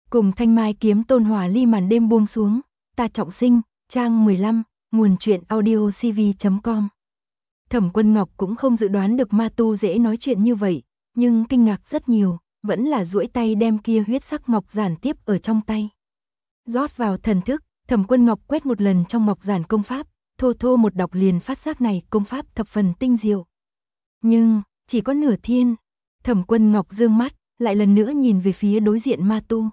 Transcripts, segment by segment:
Cùng Thanh Mai kiếm tôn hỏa ly màn đêm buông xuống, ta trọng sinh, trang 15, nguồn truyện audio cv.com. Thẩm Quân Ngọc cũng không dự đoán được ma tu dễ nói chuyện như vậy, nhưng kinh ngạc rất nhiều, vẫn là duỗi tay đem kia huyết sắc ngọc giản tiếp ở trong tay. Rót vào thần thức, Thẩm Quân Ngọc quét một lần trong ngọc giản công pháp, thô thô một đọc liền phát giác này công pháp thập phần tinh diệu. Nhưng, chỉ có nửa thiên, Thẩm Quân Ngọc dương mắt, lại lần nữa nhìn về phía đối diện ma tu.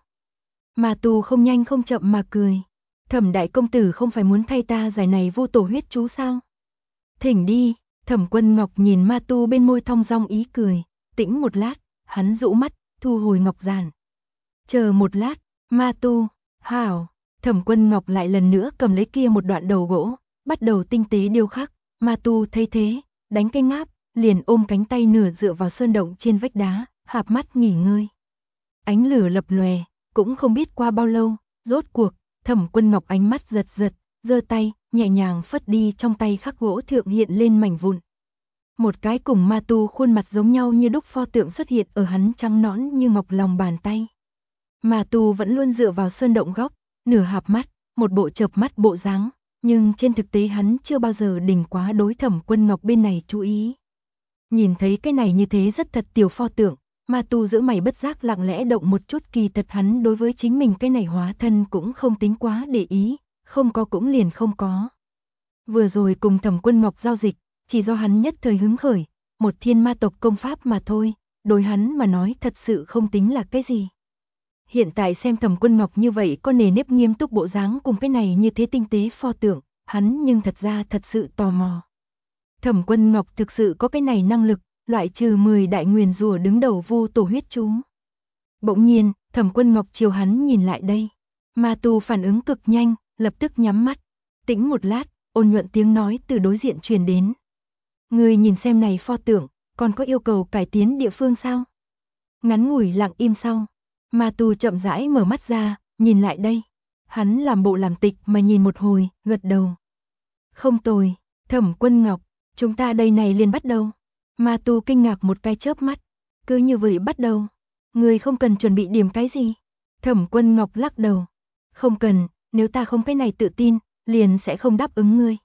Ma tu không nhanh không chậm mà cười. Thẩm đại công tử không phải muốn thay ta giải này vô tổ huyết chú sao? Thỉnh đi, Thẩm Quân Ngọc nhìn ma tu bên môi thong dong ý cười, tĩnh một lát, hắn rũ mắt, thu hồi ngọc giản. Chờ một lát, ma tu, hảo, Thẩm Quân Ngọc lại lần nữa cầm lấy kia một đoạn đầu gỗ, bắt đầu tinh tế điêu khắc, ma tu thấy thế, đánh cái ngáp, liền ôm cánh tay nửa dựa vào sơn động trên vách đá, hạp mắt nghỉ ngơi. Ánh lửa lập lòe, cũng không biết qua bao lâu, rốt cuộc, Thẩm Quân Ngọc ánh mắt giật giật, giơ tay, nhẹ nhàng phất đi trong tay khắc gỗ thượng hiện lên mảnh vụn. Một cái cùng ma tu khuôn mặt giống nhau như đúc pho tượng xuất hiện ở hắn trắng nõn như ngọc lòng bàn tay. Ma tu vẫn luôn dựa vào sơn động góc, nửa hạp mắt, một bộ chợp mắt bộ dáng, nhưng trên thực tế hắn chưa bao giờ đình quá đối Thẩm Quân Ngọc bên này chú ý. Nhìn thấy cái này như thế rất thật tiểu pho tượng, ma tu giữa mày bất giác lặng lẽ động một chút, kỳ thật hắn đối với chính mình cái này hóa thân cũng không tính quá để ý, không có cũng liền không có. Vừa rồi cùng Thẩm Quân Ngọc giao dịch, chỉ do hắn nhất thời hứng khởi, một thiên ma tộc công pháp mà thôi, đối hắn mà nói thật sự không tính là cái gì. Hiện tại xem Thẩm Quân Ngọc như vậy có nề nếp nghiêm túc bộ dáng cùng cái này như thế tinh tế pho tượng, hắn nhưng thật ra thật sự tò mò. Thẩm Quân Ngọc thực sự có cái này năng lực, loại trừ 10 đại nguyền rủa đứng đầu vô tổ huyết chú. Bỗng nhiên, Thẩm Quân Ngọc chiều hắn nhìn lại đây. Ma tu phản ứng cực nhanh, lập tức nhắm mắt. Tĩnh một lát, ôn nhuận tiếng nói từ đối diện truyền đến. Người nhìn xem này pho tượng, còn có yêu cầu cải tiến địa phương sao? Ngắn ngủi lặng im sau, ma tu chậm rãi mở mắt ra, nhìn lại đây. Hắn làm bộ làm tịch mà nhìn một hồi, gật đầu. Không tồi, Thẩm Quân Ngọc, chúng ta đây này liền bắt đầu. Ma tu kinh ngạc một cái chớp mắt, cứ như vậy bắt đầu. Người không cần chuẩn bị điểm cái gì. Thẩm Quân Ngọc lắc đầu. Không cần, nếu ta không cái này tự tin, liền sẽ không đáp ứng ngươi.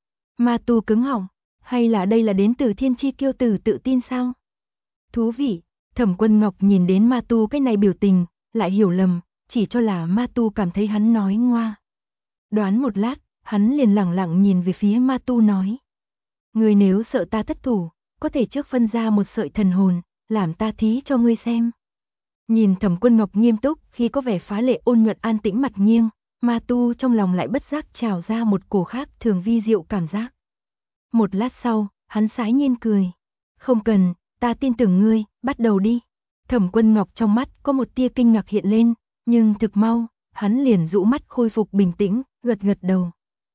Ma tu cứng họng, hay là đây là đến từ thiên chi kiêu tử tự tin sao? Thú vị, Thẩm Quân Ngọc nhìn đến ma tu cái này biểu tình, lại hiểu lầm, chỉ cho là ma tu cảm thấy hắn nói ngoa. Đoán một lát, hắn liền lẳng lặng nhìn về phía ma tu nói. Ngươi nếu sợ ta thất thủ, có thể trước phân ra một sợi thần hồn, làm ta thí cho ngươi xem. Nhìn Thẩm Quân Ngọc nghiêm túc, khi có vẻ phá lệ ôn nhuận an tĩnh mặt nghiêng, ma tu trong lòng lại bất giác trào ra một cổ khác thường vi diệu cảm giác. Một lát sau, hắn sái nhiên cười. Không cần, ta tin tưởng ngươi, bắt đầu đi. Thẩm Quân Ngọc trong mắt có một tia kinh ngạc hiện lên, nhưng thực mau, hắn liền rũ mắt khôi phục bình tĩnh, gật gật đầu.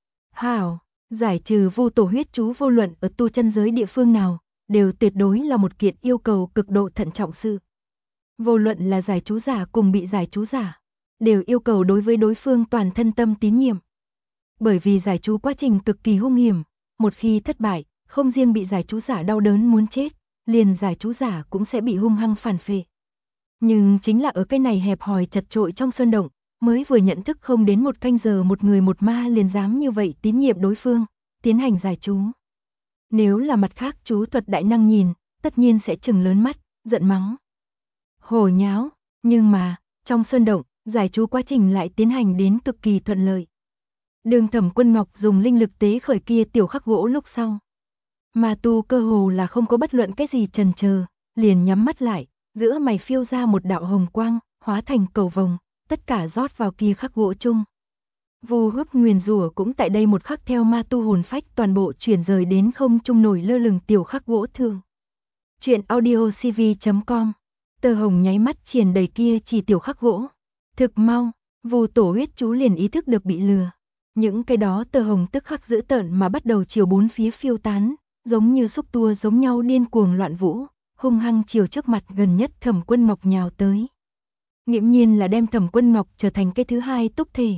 Hảo, giải trừ vô tổ huyết chú vô luận ở tu chân giới địa phương nào, đều tuyệt đối là một kiện yêu cầu cực độ thận trọng sự. Vô luận là giải chú giả cùng bị giải chú giả, đều yêu cầu đối với đối phương toàn thân tâm tín nhiệm. Bởi vì giải chú quá trình cực kỳ hung hiểm, một khi thất bại, không riêng bị giải chú giả đau đớn muốn chết, liền giải chú giả cũng sẽ bị hung hăng phản phệ. Nhưng chính là ở cái này hẹp hòi chật chội trong sơn động, mới vừa nhận thức không đến một canh giờ một người một ma liền dám như vậy tín nhiệm đối phương, tiến hành giải chú. Nếu là mặt khác chú thuật đại năng nhìn, tất nhiên sẽ trừng lớn mắt, giận mắng. Hồ nháo, nhưng mà, trong sơn động, giải chú quá trình lại tiến hành đến cực kỳ thuận lợi. Đường Thẩm Quân Ngọc dùng linh lực tế khởi kia tiểu khắc gỗ lúc sau. Ma tu cơ hồ là không có bất luận cái gì chần chờ, liền nhắm mắt lại, giữa mày phiêu ra một đạo hồng quang, hóa thành cầu vồng, tất cả rót vào kia khắc gỗ chung. Vô hút nguyền rủa cũng tại đây một khắc theo ma tu hồn phách toàn bộ chuyển rời đến không trung nổi lơ lửng tiểu khắc gỗ thường. Chuyện audio cv.com. Tờ hồng nháy mắt triển đầy kia chỉ tiểu khắc gỗ. Thực mau, vô tổ huyết chú liền ý thức được bị lừa. Những cái đó tờ hồng tức khắc dữ tợn mà bắt đầu chiều bốn phía phiêu tán, giống như xúc tua giống nhau điên cuồng loạn vũ, hung hăng chiều trước mặt gần nhất Thẩm Quân Ngọc nhào tới. Nghiễm nhiên là đem Thẩm Quân Ngọc trở thành cái thứ hai túc thể.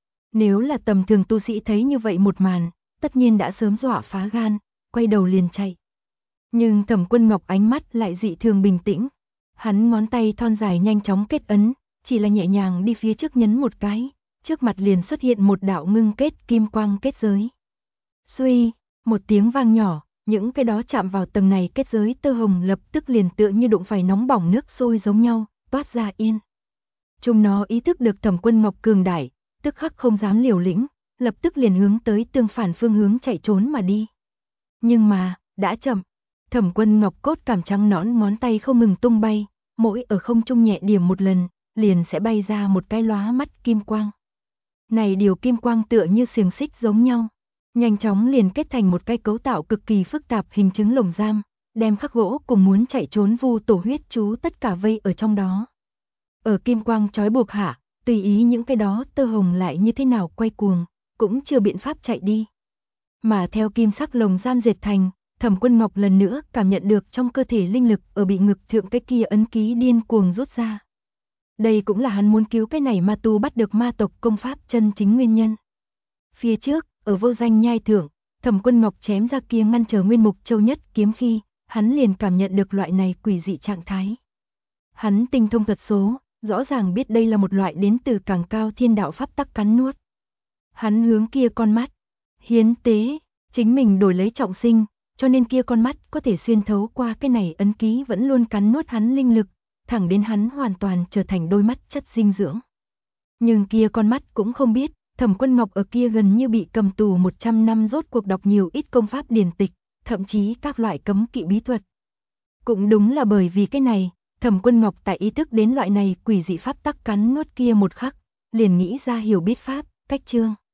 Nếu là tầm thường tu sĩ thấy như vậy một màn, tất nhiên đã sớm dọa phá gan, quay đầu liền chạy. Nhưng Thẩm Quân Ngọc ánh mắt lại dị thường bình tĩnh. Hắn ngón tay thon dài nhanh chóng kết ấn, chỉ là nhẹ nhàng đi phía trước nhấn một cái, trước mặt liền xuất hiện một đạo ngưng kết kim quang kết giới. Suy, một tiếng vang nhỏ, những cái đó chạm vào tầng này kết giới tơ hồng lập tức liền tựa như đụng phải nóng bỏng nước sôi giống nhau, toát ra yên. Chúng nó ý thức được Thẩm Quân Ngọc cường đại, tức khắc không dám liều lĩnh, lập tức liền hướng tới tương phản phương hướng chạy trốn mà đi. Nhưng mà, đã chậm. Thẩm Quân Ngọc cốt cảm trắng nõn ngón tay không ngừng tung bay, mỗi ở không trung nhẹ điểm một lần, liền sẽ bay ra một cái lóa mắt kim quang. Này điều kim quang tựa như xiềng xích giống nhau, nhanh chóng liền kết thành một cái cấu tạo cực kỳ phức tạp hình chứng lồng giam, đem khắc gỗ cùng muốn chạy trốn Vu Tổ huyết chú tất cả vây ở trong đó. Ở kim quang trói buộc hạ, tùy ý những cái đó tơ hồng lại như thế nào quay cuồng, cũng chưa biện pháp chạy đi. Mà theo kim sắc lồng giam dệt thành, Thẩm Quân Ngọc lần nữa cảm nhận được trong cơ thể linh lực ở bị ngực thượng cái kia ấn ký điên cuồng rút ra. Đây cũng là hắn muốn cứu cái này ma tu bắt được ma tộc công pháp chân chính nguyên nhân. Phía trước, ở Vô Danh Nhai thượng, Thẩm Quân Ngọc chém ra kia ngăn trở Nguyên Mục Châu Nhất kiếm khi, hắn liền cảm nhận được loại này quỷ dị trạng thái. Hắn tinh thông thuật số, rõ ràng biết đây là một loại đến từ càng cao thiên đạo pháp tắc cắn nuốt. Hắn hướng kia con mắt, hiến tế, chính mình đổi lấy trọng sinh, cho nên kia con mắt có thể xuyên thấu qua cái này ấn ký vẫn luôn cắn nuốt hắn linh lực, thẳng đến hắn hoàn toàn trở thành đôi mắt chất dinh dưỡng. Nhưng kia con mắt cũng không biết, Thẩm Quân Ngọc ở kia gần như bị cầm tù 100 năm rốt cuộc đọc nhiều ít công pháp điển tịch, thậm chí các loại cấm kỵ bí thuật. Cũng đúng là bởi vì cái này, Thẩm Quân Ngọc tại ý thức đến loại này quỷ dị pháp tắc cắn nuốt kia một khắc, liền nghĩ ra hiểu biết pháp, cách chương.